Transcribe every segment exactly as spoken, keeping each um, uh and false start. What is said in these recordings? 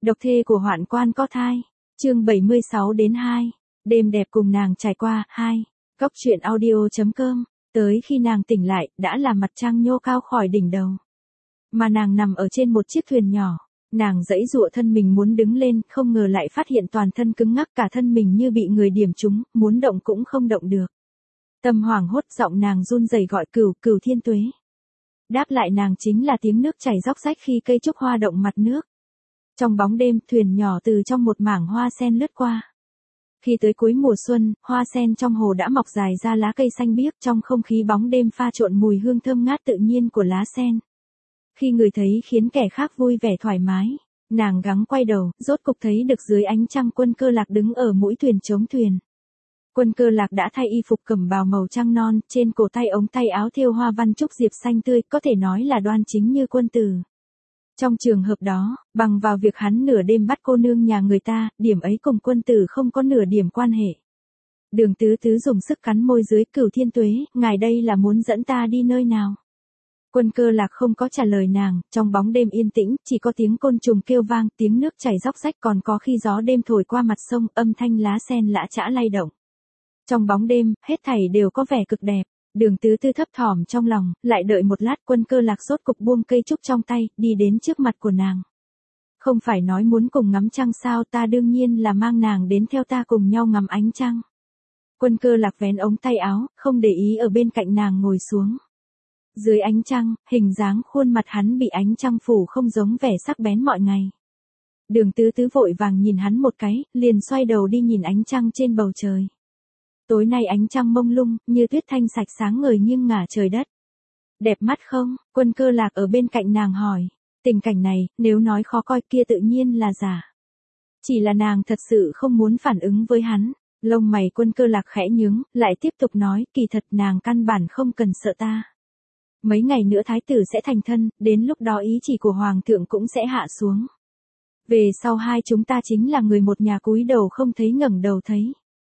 Độc thê của hoạn quan có thai. Chương bảy mươi sáu đến hai. Đêm đẹp cùng nàng trải qua. hai. Góc truyện audio chấm com. Tới khi nàng tỉnh lại, đã là mặt trăng nhô cao khỏi đỉnh đầu. Mà nàng nằm ở trên một chiếc thuyền nhỏ. Nàng giãy giụa thân mình muốn đứng lên, không ngờ lại phát hiện toàn thân cứng ngắc, cả thân mình như bị người điểm trúng, muốn động cũng không động được. Tâm hoảng hốt, giọng nàng run rẩy gọi Cửu, Cửu Thiên Tuế. Đáp lại nàng chính là tiếng nước chảy róc rách khi cây trúc hoa động mặt nước. Trong bóng đêm, thuyền nhỏ từ trong một mảng hoa sen lướt qua. Khi tới cuối mùa xuân, hoa sen trong hồ đã mọc dài ra lá cây xanh biếc, trong không khí bóng đêm pha trộn mùi hương thơm ngát tự nhiên của lá sen. Khi người thấy khiến kẻ khác vui vẻ thoải mái, nàng gắng quay đầu, rốt cục thấy được dưới ánh trăng Quân Cơ Lạc đứng ở mũi thuyền chống thuyền. Quân Cơ Lạc đã thay y phục cẩm bào màu trăng non, trên cổ tay ống tay áo thêu hoa văn trúc diệp xanh tươi, có thể nói là đoan chính như quân tử. Trong trường hợp đó, bằng vào việc hắn nửa đêm bắt cô nương nhà người ta, điểm ấy cùng quân tử không có nửa điểm quan hệ. Đường Tứ Tứ dùng sức cắn môi dưới. Cửu Thiên Tuế, ngài đây là muốn dẫn ta đi nơi nào? Quân Cơ Lạc không có trả lời nàng, trong bóng đêm yên tĩnh, chỉ có tiếng côn trùng kêu vang, tiếng nước chảy róc rách, còn có khi gió đêm thổi qua mặt sông, âm thanh lá sen lã chã lay động. Trong bóng đêm, hết thảy đều có vẻ cực đẹp. Đường Tứ Tứ thấp thỏm trong lòng, lại đợi một lát. Quân Cơ Lạc rốt cục buông cây trúc trong tay, đi đến trước mặt của nàng. Không phải nói muốn cùng ngắm trăng sao, ta đương nhiên là mang nàng đến theo ta cùng nhau ngắm ánh trăng. Quân Cơ Lạc vén ống tay áo, không để ý ở bên cạnh nàng ngồi xuống. Dưới ánh trăng, hình dáng khuôn mặt hắn bị ánh trăng phủ không giống vẻ sắc bén mọi ngày. Đường Tứ Tứ vội vàng nhìn hắn một cái, liền xoay đầu đi nhìn ánh trăng trên bầu trời. Tối nay ánh trăng mông lung, như tuyết thanh sạch sáng ngời nghiêng ngả trời đất. Đẹp mắt không? Quân Cơ Lạc ở bên cạnh nàng hỏi. Tình cảnh này, nếu nói khó coi kia tự nhiên là giả. Chỉ là nàng thật sự không muốn phản ứng với hắn. Lông mày Quân Cơ Lạc khẽ nhướng, lại tiếp tục nói, kỳ thật nàng căn bản không cần sợ ta. Mấy ngày nữa thái tử sẽ thành thân, đến lúc đó ý chỉ của hoàng thượng cũng sẽ hạ xuống. Về sau hai chúng ta chính là người một nhà, cúi đầu không thấy ngẩng đầu thấy.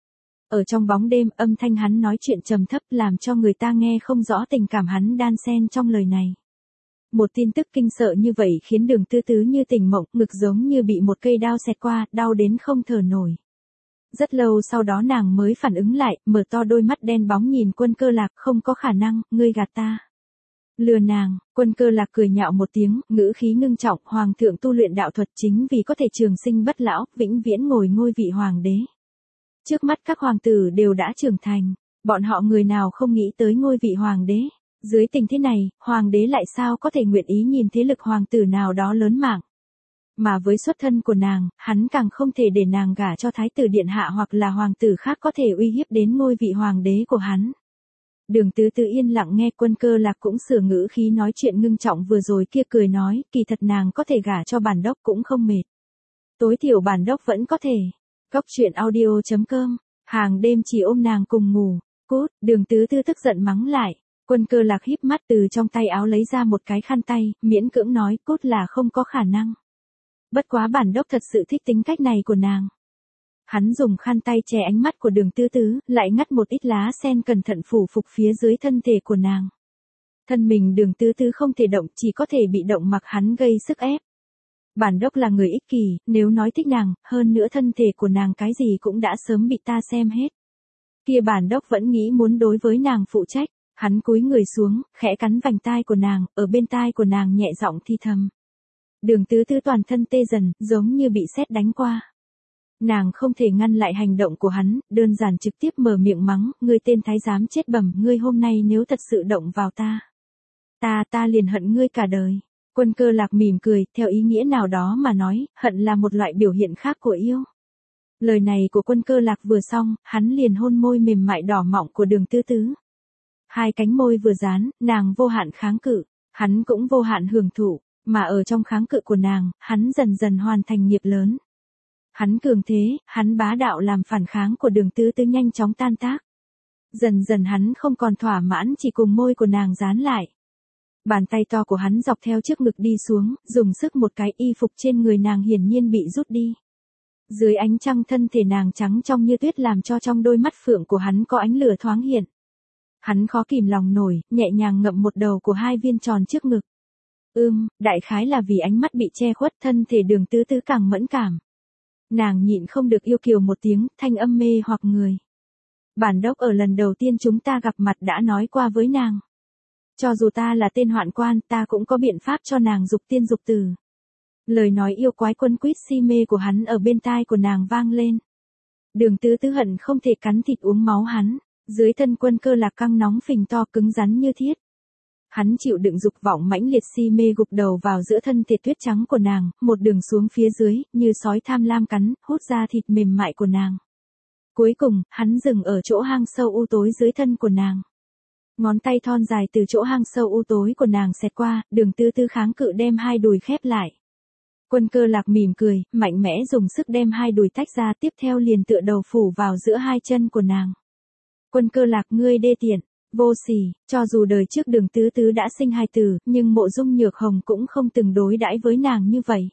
Ở trong bóng đêm, âm thanh hắn nói chuyện trầm thấp làm cho người ta nghe không rõ tình cảm hắn đan xen trong lời này. Một tin tức kinh sợ như vậy khiến Đường Tứ Tứ như tỉnh mộng, ngực giống như bị một cây đao xẹt qua, đau đến không thở nổi. Rất lâu sau đó nàng mới phản ứng lại, mở to đôi mắt đen bóng nhìn Quân Cơ Lạc. Không có khả năng, ngươi gạt ta. Lừa nàng. Quân Cơ Lạc cười nhạo một tiếng, ngữ khí ngưng trọng, hoàng thượng tu luyện đạo thuật chính vì có thể trường sinh bất lão, vĩnh viễn ngồi ngôi vị hoàng đế. Trước mắt các hoàng tử đều đã trưởng thành, bọn họ người nào không nghĩ tới ngôi vị hoàng đế. Dưới tình thế này, hoàng đế lại sao có thể nguyện ý nhìn thế lực hoàng tử nào đó lớn mạng. Mà với xuất thân của nàng, hắn càng không thể để nàng gả cho thái tử điện hạ hoặc là hoàng tử khác có thể uy hiếp đến ngôi vị hoàng đế của hắn. Đường Tứ Tứ yên lặng nghe. Quân Cơ Lạc cũng sửa ngữ khí nói chuyện ngưng trọng vừa rồi kia, cười nói, kỳ thật nàng có thể gả cho bản đốc cũng không mệt. Tối thiểu bản đốc vẫn có thể. Góc truyện audio chấm com. Hàng đêm chỉ ôm nàng cùng ngủ. Cút. Đường Tứ Tứ tức giận mắng lại. Quân Cơ Lạc híp mắt từ trong tay áo lấy ra một cái khăn tay, miễn cưỡng nói, cút là không có khả năng. Bất quá bản đốc thật sự thích tính cách này của nàng. Hắn dùng khăn tay che ánh mắt của Đường Tứ Tứ, lại ngắt một ít lá sen cẩn thận phủ phục phía dưới thân thể của nàng. Thân mình Đường Tứ Tứ không thể động, chỉ có thể bị động mặc hắn gây sức ép. Bản đốc là người ích kỷ, nếu nói thích nàng, hơn nữa thân thể của nàng cái gì cũng đã sớm bị ta xem hết. Kia bản đốc vẫn nghĩ muốn đối với nàng phụ trách. Hắn cúi người xuống, khẽ cắn vành tai của nàng, ở bên tai của nàng nhẹ giọng thi thầm. Đường Tứ Tứ toàn thân tê dần, giống như bị sét đánh qua. Nàng không thể ngăn lại hành động của hắn, đơn giản trực tiếp mở miệng mắng, ngươi tên thái giám chết bẩm, ngươi hôm nay nếu thật sự động vào ta. Ta ta liền hận ngươi cả đời. Quân Cơ Lạc mỉm cười, theo ý nghĩa nào đó mà nói, hận là một loại biểu hiện khác của yêu. Lời này của Quân Cơ Lạc vừa xong, hắn liền hôn môi mềm mại đỏ mọng của Đường Tứ Tứ. Hai cánh môi vừa dán, nàng vô hạn kháng cự, hắn cũng vô hạn hưởng thụ, mà ở trong kháng cự của nàng, hắn dần dần hoàn thành nghiệp lớn. Hắn cường thế, hắn bá đạo làm phản kháng của Đường Tứ Tứ nhanh chóng tan tác. Dần dần hắn không còn thỏa mãn chỉ cùng môi của nàng dán lại. Bàn tay to của hắn dọc theo trước ngực đi xuống, dùng sức một cái, y phục trên người nàng hiển nhiên bị rút đi. Dưới ánh trăng thân thể nàng trắng trong như tuyết làm cho trong đôi mắt phượng của hắn có ánh lửa thoáng hiện. Hắn khó kìm lòng nổi, nhẹ nhàng ngậm một đầu của hai viên tròn trước ngực. Ưm, đại khái là vì ánh mắt bị che khuất, thân thể Đường Tứ Tứ càng mẫn cảm. Nàng nhịn không được yêu kiều một tiếng, thanh âm mê hoặc người. Bản đốc ở lần đầu tiên chúng ta gặp mặt đã nói qua với nàng. Cho dù ta là tên hoạn quan, ta cũng có biện pháp cho nàng dục tiên dục tử. Lời nói yêu quái quấn quýt si mê của hắn ở bên tai của nàng vang lên. Đường Tứ Tứ hận không thể cắn thịt uống máu hắn, dưới thân Quân Cơ Lạc căng nóng phình to cứng rắn như thiết. Hắn chịu đựng dục vọng mãnh liệt si mê gục đầu vào giữa thân thể tuyết trắng của nàng, một đường xuống phía dưới, như sói tham lam cắn, hút ra thịt mềm mại của nàng. Cuối cùng, hắn dừng ở chỗ hang sâu u tối dưới thân của nàng. Ngón tay thon dài từ chỗ hang sâu u tối của nàng xẹt qua, Đường Tứ Tứ kháng cự đem hai đùi khép lại. Quân Cơ Lạc mỉm cười, mạnh mẽ dùng sức đem hai đùi tách ra, tiếp theo liền tựa đầu phủ vào giữa hai chân của nàng. Quân Cơ Lạc, ngươi đê tiện, vô sỉ, cho dù đời trước Đường Tứ Tứ đã sinh hai tử, nhưng Mộ Dung Nhược Hồng cũng không từng đối đãi với nàng như vậy.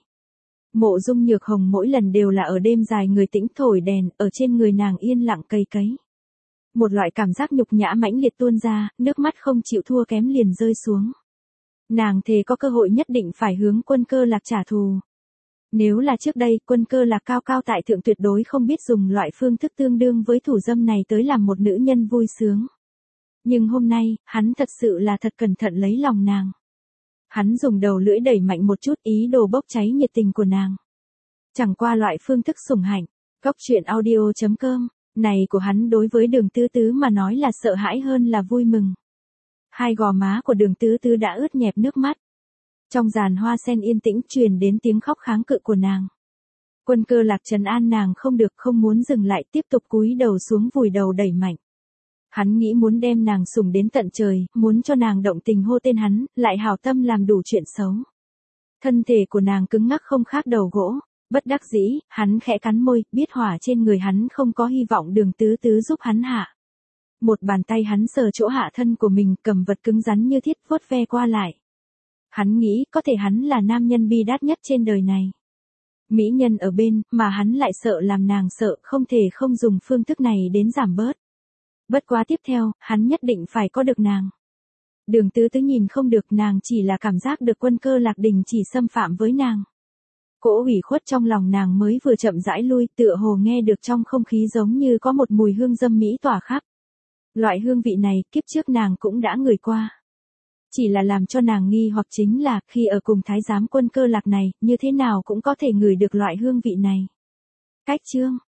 Mộ Dung Nhược Hồng mỗi lần đều là ở đêm dài người tĩnh thổi đèn, ở trên người nàng yên lặng cầy cấy. Một loại cảm giác nhục nhã mãnh liệt tuôn ra, nước mắt không chịu thua kém liền rơi xuống. Nàng thề có cơ hội nhất định phải hướng Quân Cơ Lạc trả thù. Nếu là trước đây, Quân Cơ Lạc cao cao tại thượng tuyệt đối không biết dùng loại phương thức tương đương với thủ dâm này tới làm một nữ nhân vui sướng. Nhưng hôm nay, hắn thật sự là thật cẩn thận lấy lòng nàng. Hắn dùng đầu lưỡi đẩy mạnh một chút, ý đồ bốc cháy nhiệt tình của nàng. Chẳng qua loại phương thức sủng hạnh. Góc truyện audio chấm com này của hắn đối với Đường Tứ Tứ mà nói là sợ hãi hơn là vui mừng. Hai gò má của Đường Tứ Tứ đã ướt nhẹp nước mắt. Trong giàn hoa sen yên tĩnh truyền đến tiếng khóc kháng cự của nàng. Quân Cơ Lạc trấn an nàng không được, không muốn dừng lại, tiếp tục cúi đầu xuống vùi đầu đẩy mạnh. Hắn nghĩ muốn đem nàng sủng đến tận trời, muốn cho nàng động tình hô tên hắn, lại hảo tâm làm đủ chuyện xấu. Thân thể của nàng cứng ngắc không khác đầu gỗ, bất đắc dĩ, hắn khẽ cắn môi, biết hỏa trên người hắn không có hy vọng Đường Tứ Tứ giúp hắn hạ. Một bàn tay hắn sờ chỗ hạ thân của mình, cầm vật cứng rắn như thiết vuốt ve qua lại. Hắn nghĩ có thể hắn là nam nhân bi đát nhất trên đời này. Mỹ nhân ở bên, mà hắn lại sợ làm nàng sợ, không thể không dùng phương thức này đến giảm bớt. Bất quá tiếp theo, hắn nhất định phải có được nàng. Đường Tứ Tứ nhìn không được, nàng chỉ là cảm giác được Quân Cơ Lạc đình chỉ xâm phạm với nàng. Cỗ ủy khuất trong lòng nàng mới vừa chậm rãi lui, tựa hồ nghe được trong không khí giống như có một mùi hương dâm mỹ tỏa khắp. Loại hương vị này, kiếp trước nàng cũng đã ngửi qua. Chỉ là làm cho nàng nghi hoặc chính là, khi ở cùng thái giám Quân Cơ Lạc này, như thế nào cũng có thể ngửi được loại hương vị này. Cách chương